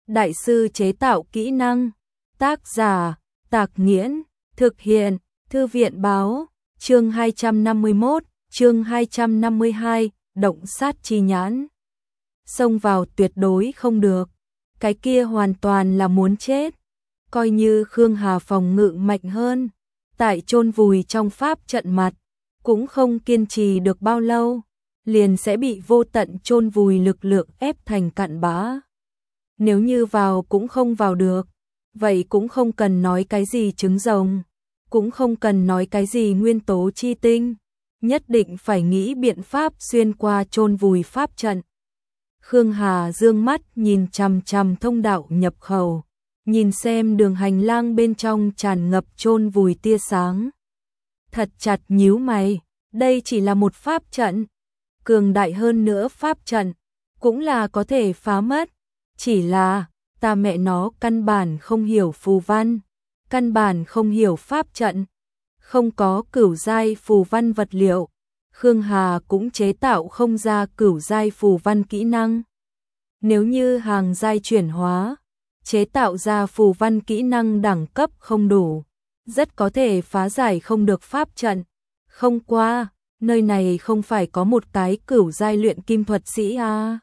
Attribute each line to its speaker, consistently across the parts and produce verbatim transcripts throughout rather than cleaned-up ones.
Speaker 1: Đại sư chế tạo kỹ năng. Tác giả, Tạc Nghiễn. Thực hiện, Thư viện báo. Chương hai trăm năm mươi mốt, chương hai trăm năm mươi hai, động sát chi nhãn. Xông vào tuyệt đối không được. Cái kia hoàn toàn là muốn chết. Coi như Khương Hà phòng ngự mạnh hơn, tại chôn vùi trong pháp trận mặt, cũng không kiên trì được bao lâu, liền sẽ bị vô tận chôn vùi lực lượng ép thành cặn bã. Nếu như vào cũng không vào được, vậy cũng không cần nói cái gì trứng rồng, cũng không cần nói cái gì nguyên tố chi tinh, nhất định phải nghĩ biện pháp xuyên qua chôn vùi pháp trận. Khương Hà dương mắt nhìn chằm chằm thông đạo nhập khẩu, nhìn xem đường hành lang bên trong tràn ngập chôn vùi tia sáng. Thật chặt nhíu mày, đây chỉ là một pháp trận, cường đại hơn nữa pháp trận, cũng là có thể phá mất, chỉ là ta mẹ nó căn bản không hiểu phù văn, căn bản không hiểu pháp trận, không có cửu giai phù văn vật liệu, Khương Hà cũng chế tạo không ra cửu giai phù văn kỹ năng. Nếu như hàng giai chuyển hóa, chế tạo ra phù văn kỹ năng đẳng cấp không đủ, rất có thể phá giải không được pháp trận. Không qua, nơi này không phải có một cái cửu giai luyện kim thuật sĩ à?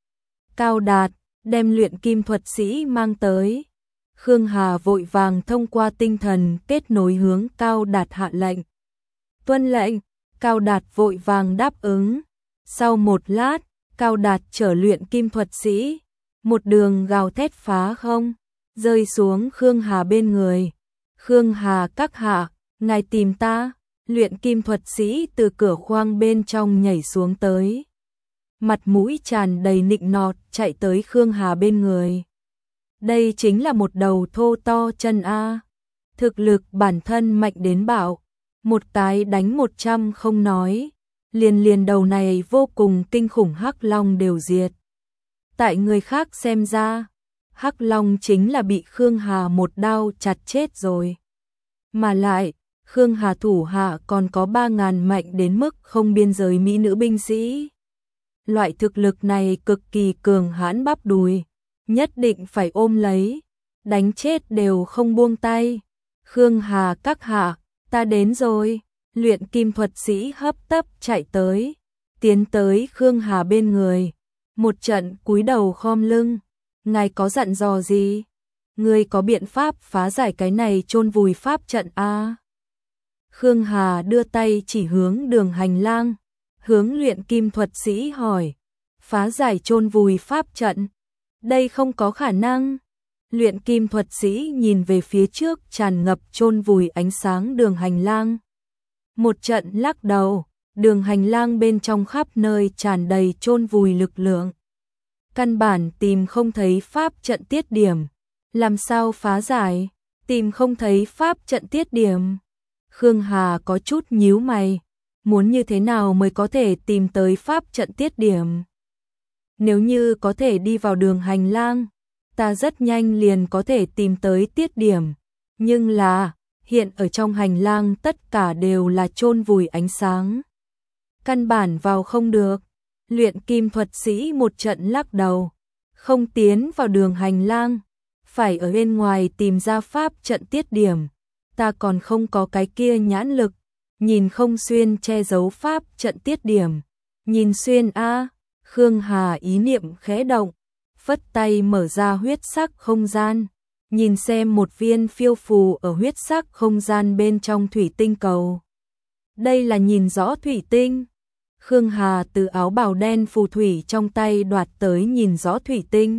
Speaker 1: Cao Đạt, đem luyện kim thuật sĩ mang tới. Khương Hà vội vàng thông qua tinh thần kết nối hướng Cao Đạt hạ lệnh. Tuân lệnh, Cao Đạt vội vàng đáp ứng. Sau một lát, Cao Đạt chở luyện kim thuật sĩ, một đường gào thét phá không, rơi xuống Khương Hà bên người. Khương Hà các hạ, ngài tìm ta. Luyện kim thuật sĩ từ cửa khoang bên trong nhảy xuống tới, mặt mũi tràn đầy nịnh nọt chạy tới Khương Hà bên người. Đây chính là một đầu thô to chân A, thực lực bản thân mạnh đến bạo, một cái đánh một trăm không nói, liền liền đầu này vô cùng kinh khủng Hắc Long đều diệt. Tại người khác xem ra, Hắc Long chính là bị Khương Hà một đao chặt chết rồi. Mà lại, Khương Hà thủ hạ còn có ba ngàn mạnh đến mức không biên giới mỹ nữ binh sĩ. Loại thực lực này cực kỳ cường hãn bắp đùi, nhất định phải ôm lấy, đánh chết đều không buông tay. Khương Hà các hạ, ta đến rồi. Luyện kim thuật sĩ hấp tấp chạy tới, tiến tới Khương Hà bên người, một trận cúi đầu khom lưng. Ngài có dặn dò gì? Ngươi có biện pháp phá giải cái này chôn vùi pháp trận a? Khương Hà đưa tay chỉ hướng đường hành lang, hướng luyện kim thuật sĩ hỏi, phá giải chôn vùi pháp trận? Đây không có khả năng. Luyện kim thuật sĩ nhìn về phía trước tràn ngập chôn vùi ánh sáng đường hành lang. Một trận lắc đầu, đường hành lang bên trong khắp nơi tràn đầy chôn vùi lực lượng. Căn bản tìm không thấy pháp trận tiết điểm, làm sao phá giải, tìm không thấy pháp trận tiết điểm. Khương Hà có chút nhíu mày, muốn như thế nào mới có thể tìm tới pháp trận tiết điểm? Nếu như có thể đi vào đường hành lang, ta rất nhanh liền có thể tìm tới tiết điểm, nhưng là, hiện ở trong hành lang tất cả đều là chôn vùi ánh sáng. Căn bản vào không được, luyện kim thuật sĩ một trận lắc đầu, không tiến vào đường hành lang, phải ở bên ngoài tìm ra pháp trận tiết điểm. Ta còn không có cái kia nhãn lực, nhìn không xuyên che giấu pháp trận tiết điểm, nhìn xuyên a. Khương Hà ý niệm khẽ động, phất tay mở ra huyết sắc không gian, nhìn xem một viên phiêu phù ở huyết sắc không gian bên trong thủy tinh cầu. Đây là nhìn rõ thủy tinh. Khương Hà từ áo bào đen phù thủy trong tay đoạt tới nhìn rõ thủy tinh.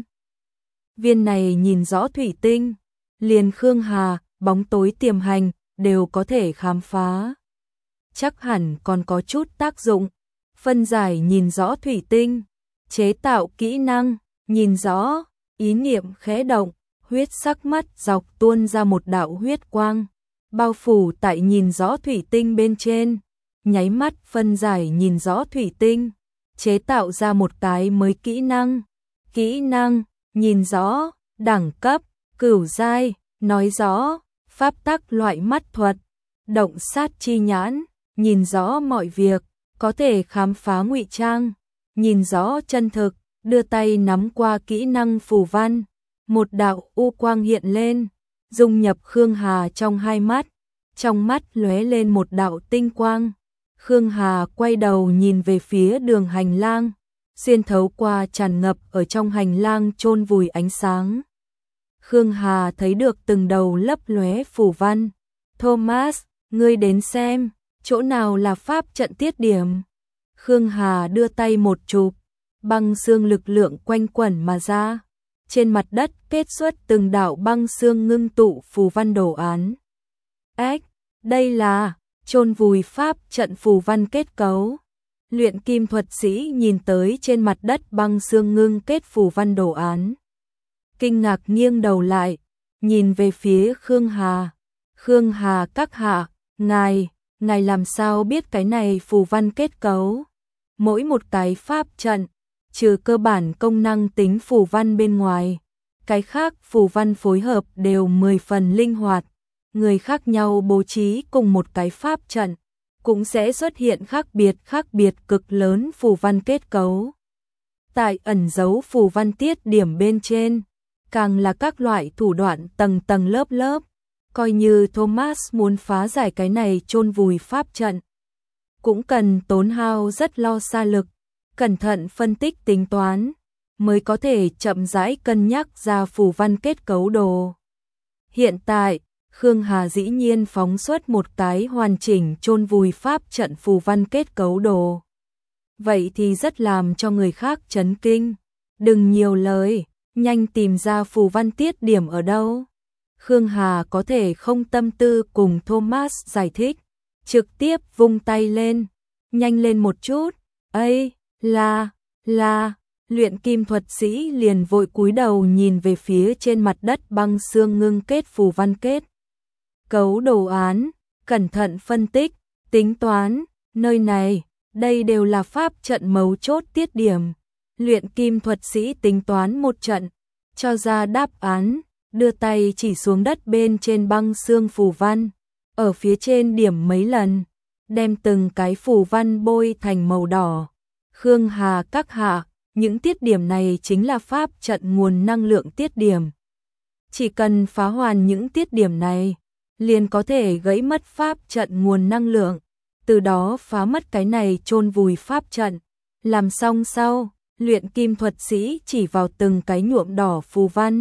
Speaker 1: Viên này nhìn rõ thủy tinh, liền Khương Hà, bóng tối tiềm hành, đều có thể khám phá. Chắc hẳn còn có chút tác dụng. Phân giải nhìn rõ thủy tinh, chế tạo kỹ năng, nhìn rõ, ý niệm khẽ động, huyết sắc mắt dọc tuôn ra một đạo huyết quang, bao phủ tại nhìn rõ thủy tinh bên trên, nháy mắt phân giải nhìn rõ thủy tinh, chế tạo ra một cái mới kỹ năng. Kỹ năng, nhìn rõ, đẳng cấp, cửu giai, nói rõ, pháp tắc loại mắt thuật, động sát chi nhãn, nhìn rõ mọi việc, có thể khám phá ngụy trang, nhìn rõ chân thực, đưa tay nắm qua kỹ năng phù văn, một đạo u quang hiện lên, dung nhập Khương Hà trong hai mắt, trong mắt lóe lên một đạo tinh quang. Khương Hà quay đầu nhìn về phía đường hành lang, xuyên thấu qua tràn ngập ở trong hành lang chôn vùi ánh sáng. Khương Hà thấy được từng đầu lấp lóe phù văn. Thomas, ngươi đến xem, chỗ nào là pháp trận tiết điểm? Khương Hà đưa tay một chụp, băng xương lực lượng quanh quẩn mà ra. Trên mặt đất kết xuất từng đạo băng xương ngưng tụ phù văn đồ án. Ếch, đây là chôn vùi pháp trận phù văn kết cấu. Luyện kim thuật sĩ nhìn tới trên mặt đất băng xương ngưng kết phù văn đồ án. Kinh ngạc nghiêng đầu lại, nhìn về phía Khương Hà. Khương Hà các hạ, ngài, ngài làm sao biết cái này phù văn kết cấu? Mỗi một cái pháp trận, trừ cơ bản công năng tính phù văn bên ngoài, cái khác phù văn phối hợp đều mười phần linh hoạt. Người khác nhau bố trí cùng một cái pháp trận, cũng sẽ xuất hiện khác biệt khác biệt cực lớn phù văn kết cấu. Tại ẩn dấu phù văn tiết điểm bên trên, càng là các loại thủ đoạn tầng tầng lớp lớp. Coi như Thomas muốn phá giải cái này chôn vùi pháp trận, cũng cần tốn hao rất lo xa lực, cẩn thận phân tích tính toán, mới có thể chậm rãi cân nhắc ra phù văn kết cấu đồ. Hiện tại, Khương Hà dĩ nhiên phóng xuất một cái hoàn chỉnh chôn vùi pháp trận phù văn kết cấu đồ. Vậy thì rất làm cho người khác chấn kinh. Đừng nhiều lời, nhanh tìm ra phù văn tiết điểm ở đâu. Khương Hà có thể không tâm tư cùng Thomas giải thích, trực tiếp vung tay lên, nhanh lên một chút. Ây, là, là, luyện kim thuật sĩ liền vội cúi đầu nhìn về phía trên mặt đất băng xương ngưng kết phù văn kết cấu đồ án, cẩn thận phân tích, tính toán, nơi này, đây đều là pháp trận mấu chốt tiết điểm. Luyện kim thuật sĩ tính toán một trận, cho ra đáp án, đưa tay chỉ xuống đất bên trên băng xương phù văn, ở phía trên điểm mấy lần, đem từng cái phù văn bôi thành màu đỏ. Khương Hà các hạ, những tiết điểm này chính là pháp trận nguồn năng lượng tiết điểm. Chỉ cần phá hoàn những tiết điểm này, liền có thể gãy mất pháp trận nguồn năng lượng, từ đó phá mất cái này chôn vùi pháp trận. Làm xong sau, luyện kim thuật sĩ chỉ vào từng cái nhuộm đỏ phù văn.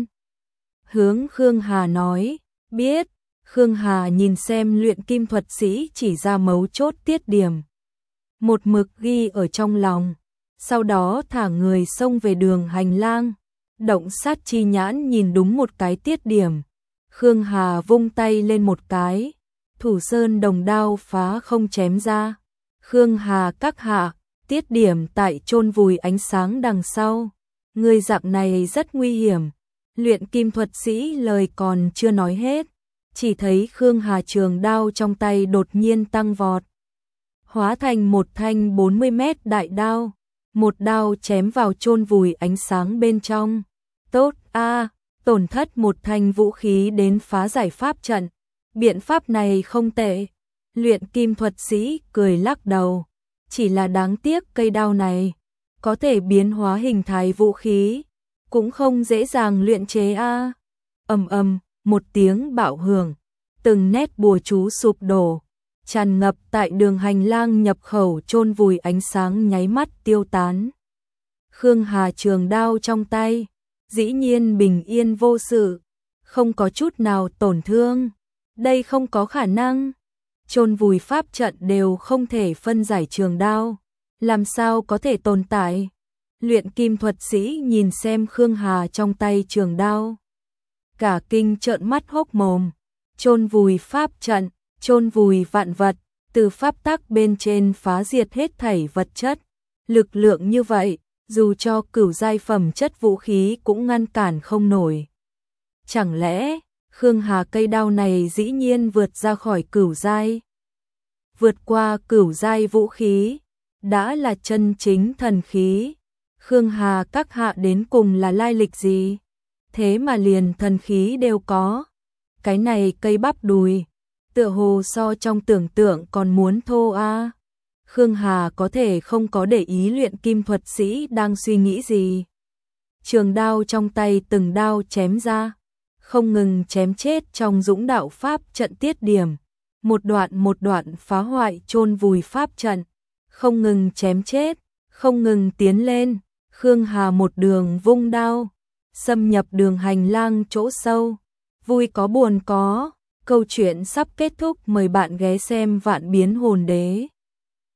Speaker 1: Hướng Khương Hà nói, biết. Khương Hà nhìn xem luyện kim thuật sĩ chỉ ra mấu chốt tiết điểm, một mực ghi ở trong lòng, sau đó thả người xông về đường hành lang. Động sát chi nhãn nhìn đúng một cái tiết điểm, Khương Hà vung tay lên một cái, thủ sơn đồng đao phá không chém ra. Khương Hà các hạ, tiết điểm tại chôn vùi ánh sáng đằng sau, người dạng này rất nguy hiểm. Luyện kim thuật sĩ lời còn chưa nói hết, chỉ thấy Khương Hà trường đao trong tay đột nhiên tăng vọt, hóa thành một thanh bốn mươi mét đại đao, một đao chém vào chôn vùi ánh sáng bên trong. Tốt a, tổn thất một thanh vũ khí đến phá giải pháp trận, biện pháp này không tệ. Luyện kim thuật sĩ cười lắc đầu, chỉ là đáng tiếc cây đao này có thể biến hóa hình thái vũ khí, cũng không dễ dàng luyện chế a. Ầm ầm, một tiếng bạo hưởng, từng nét bùa chú sụp đổ, tràn ngập tại đường hành lang nhập khẩu chôn vùi ánh sáng nháy mắt tiêu tán. Khương Hà trường đao trong tay, dĩ nhiên bình yên vô sự, không có chút nào tổn thương. Đây không có khả năng. Chôn vùi pháp trận đều không thể phân giải trường đao, làm sao có thể tồn tại? Luyện kim thuật sĩ nhìn xem Khương Hà trong tay trường đao, cả kinh trợn mắt hốc mồm. Chôn vùi pháp trận, chôn vùi vạn vật, từ pháp tắc bên trên phá diệt hết thảy vật chất. Lực lượng như vậy, dù cho cửu giai phẩm chất vũ khí cũng ngăn cản không nổi. Chẳng lẽ, Khương Hà cây đao này dĩ nhiên vượt ra khỏi cửu giai? Vượt qua cửu giai vũ khí, đã là chân chính thần khí. Khương Hà các hạ đến cùng là lai lịch gì? Thế mà liền thần khí đều có. Cái này cây bắp đùi, tựa hồ so trong tưởng tượng còn muốn thô a. Khương Hà có thể không có để ý luyện kim thuật sĩ đang suy nghĩ gì. trường đao trong tay từng đao chém ra, không ngừng chém chết trong dũng đạo pháp trận tiết điểm, một đoạn một đoạn phá hoại chôn vùi pháp trận, không ngừng chém chết, không ngừng tiến lên, Khương Hà một đường vung đao, xâm nhập đường hành lang chỗ sâu, vui có buồn có, câu chuyện sắp kết thúc, mời bạn ghé xem Vạn Biến Hồn Đế.